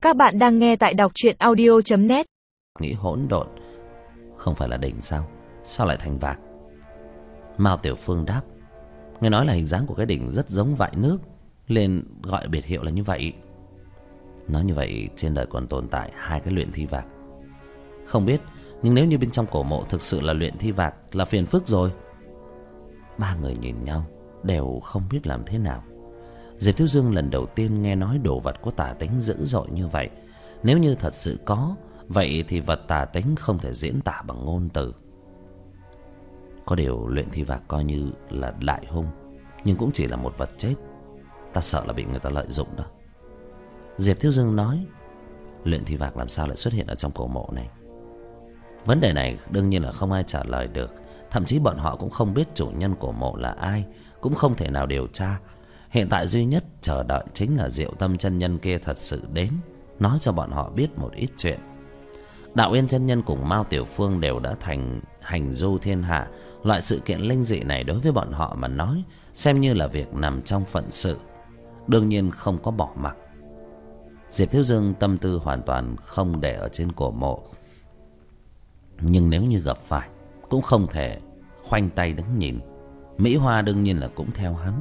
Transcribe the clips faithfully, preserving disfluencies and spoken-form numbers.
Các bạn đang nghe tại đọc truyện audio chấm net. Nghĩ hỗn độn. Không phải là đỉnh sao? Sao lại thành vạc? Mao Tiểu Phương đáp: nghe nói là hình dáng của cái đỉnh rất giống vại nước, nên gọi biệt hiệu là như vậy. Nói như vậy trên đời còn tồn tại hai cái luyện thi vạc. Không biết, nhưng nếu như bên trong cổ mộ thực sự là luyện thi vạc là phiền phức rồi. Ba người nhìn nhau đều không biết làm thế nào. Diệp Thiếu Dương lần đầu tiên nghe nói đồ vật có tà tính dữ dội như vậy. Nếu như thật sự có, vậy thì vật tà tính không thể diễn tả bằng ngôn từ. Có điều luyện thi vạc coi như là đại hung, nhưng cũng chỉ là một vật chết. Ta sợ là bị người ta lợi dụng đó. Diệp Thiếu Dương nói: luyện thi vạc làm sao lại xuất hiện ở trong cổ mộ này? Vấn đề này đương nhiên là không ai trả lời được. Thậm chí bọn họ cũng không biết chủ nhân cổ mộ là ai, cũng không thể nào điều tra. Hiện tại duy nhất chờ đợi chính là Diệu Tâm chân nhân kia thật sự đến, nói cho bọn họ biết một ít chuyện. Đạo Yên chân nhân cùng Mao Tiểu Phương đều đã thành hành du thiên hạ. Loại sự kiện linh dị này đối với bọn họ mà nói xem như là việc nằm trong phận sự, đương nhiên không có bỏ mặc. Diệp Thiếu Dương tâm tư hoàn toàn không để ở trên cổ mộ, nhưng nếu như gặp phải cũng không thể khoanh tay đứng nhìn. Mỹ Hoa đương nhiên là cũng theo hắn.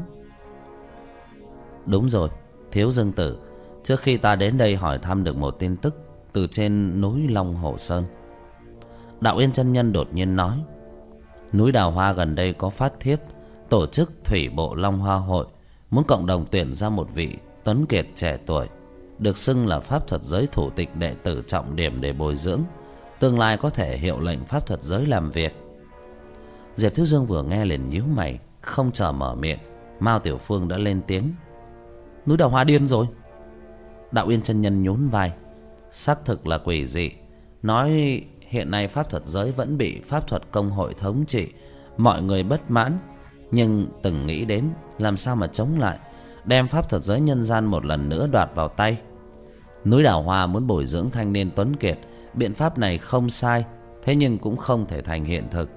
Đúng rồi, Thiếu Dương tử, trước khi ta đến đây hỏi thăm được một tin tức từ trên núi Long Hồ Sơn. Đạo Yên chân nhân đột nhiên nói: núi Đào Hoa gần đây có phát thiếp tổ chức thủy bộ Long Hoa hội, muốn cộng đồng tuyển ra một vị tuấn kiệt trẻ tuổi, được xưng là pháp thuật giới thủ tịch đệ tử trọng điểm để bồi dưỡng, tương lai có thể hiệu lệnh pháp thuật giới làm việc. Diệp Thiếu Dương vừa nghe liền nhíu mày, không chờ mở miệng, Mao Tiểu Phương đã lên tiếng: núi Đào Hoa điên rồi. Đạo Yên chân nhân nhún vai: xác thực là quỷ dị. Nói hiện nay pháp thuật giới vẫn bị pháp thuật công hội thống trị, mọi người bất mãn, nhưng từng nghĩ đến làm sao mà chống lại, đem pháp thuật giới nhân gian một lần nữa đoạt vào tay. Núi Đào Hoa muốn bồi dưỡng thanh niên tuấn kiệt, biện pháp này không sai, thế nhưng cũng không thể thành hiện thực.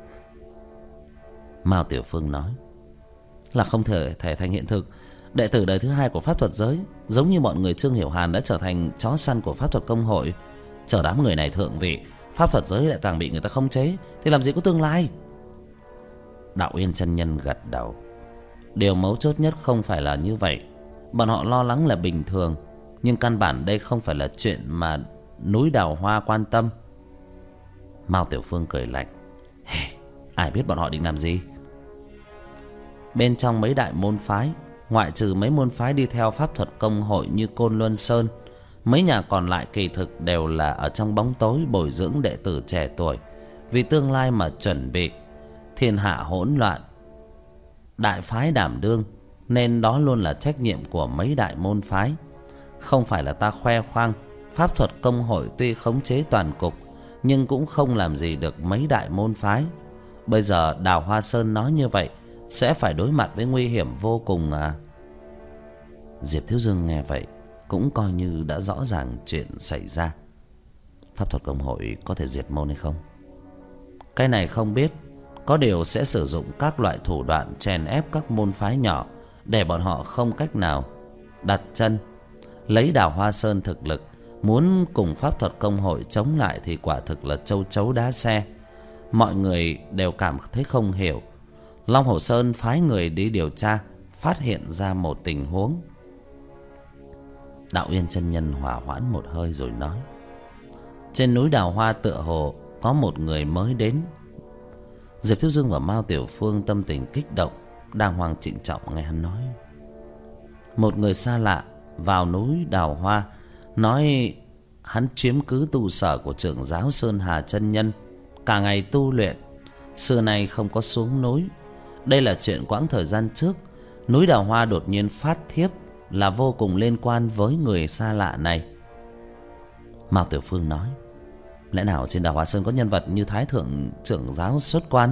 Mao Tiểu Phương nói: là không thể thể thành hiện thực. Đệ tử đời thứ hai của pháp thuật giới, giống như mọi người Trương Hiểu Hàn, đã trở thành chó săn của pháp thuật công hội. Chờ đám người này thượng vị, pháp thuật giới lại càng bị người ta khống chế, thì làm gì có tương lai. Đạo Yên chân nhân gật đầu: điều mấu chốt nhất không phải là như vậy. Bọn họ lo lắng là bình thường, nhưng căn bản đây không phải là chuyện mà núi Đào Hoa quan tâm. Mao Tiểu Phương cười lạnh: hey, ai biết bọn họ định làm gì. Bên trong mấy đại môn phái, ngoại trừ mấy môn phái đi theo pháp thuật công hội như Côn Luân Sơn, mấy nhà còn lại kỳ thực đều là ở trong bóng tối bồi dưỡng đệ tử trẻ tuổi, vì tương lai mà chuẩn bị. Thiên hạ hỗn loạn, đại phái đảm đương, nên đó luôn là trách nhiệm của mấy đại môn phái. Không phải là ta khoe khoang, pháp thuật công hội tuy khống chế toàn cục, nhưng cũng không làm gì được mấy đại môn phái. Bây giờ Đào Hoa Sơn nói như vậy, sẽ phải đối mặt với nguy hiểm vô cùng à. Diệp Thiếu Dương nghe vậy cũng coi như đã rõ ràng chuyện xảy ra. Pháp thuật công hội có thể diệt môn hay không? Cái này không biết. Có điều sẽ sử dụng các loại thủ đoạn chèn ép các môn phái nhỏ, để bọn họ không cách nào đặt chân. Lấy Đào Hoa Sơn thực lực, muốn cùng pháp thuật công hội chống lại thì quả thực là châu chấu đá xe. Mọi người đều cảm thấy không hiểu. Long Hồ Sơn phái người đi điều tra, phát hiện ra một tình huống. Đạo Yên chân nhân hòa hoãn một hơi rồi nói: trên núi Đào Hoa tựa hồ có một người mới đến. Diệp Thiếu Dương và Mao Tiểu Phương tâm tình kích động, đàng hoàng trịnh trọng nghe hắn nói. Một người xa lạ vào núi Đào Hoa, nói hắn chiếm cứ tu sở của trưởng giáo Sơn Hà chân nhân, cả ngày tu luyện, xưa nay không có xuống núi. Đây là chuyện quãng thời gian trước. Núi Đào Hoa đột nhiên phát thiếp là vô cùng liên quan với người xa lạ này. Mao Tiểu Phương nói: lẽ nào trên Đào Hoa Sơn có nhân vật như Thái thượng trưởng giáo xuất quan?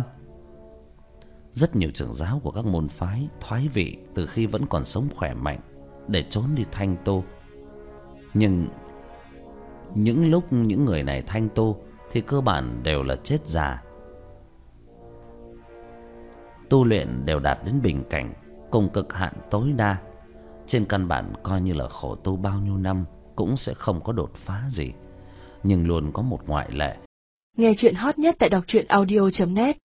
Rất nhiều trưởng giáo của các môn phái thoái vị từ khi vẫn còn sống khỏe mạnh, để trốn đi thanh tu. Nhưng những lúc những người này thanh tu thì cơ bản đều là chết già. Tu luyện đều đạt đến bình cảnh cùng cực hạn tối đa, trên căn bản coi như là khổ tu bao nhiêu năm cũng sẽ không có đột phá gì. Nhưng luôn có một ngoại lệ. Nghe chuyện hot nhất tại đọc truyện audio chấm net.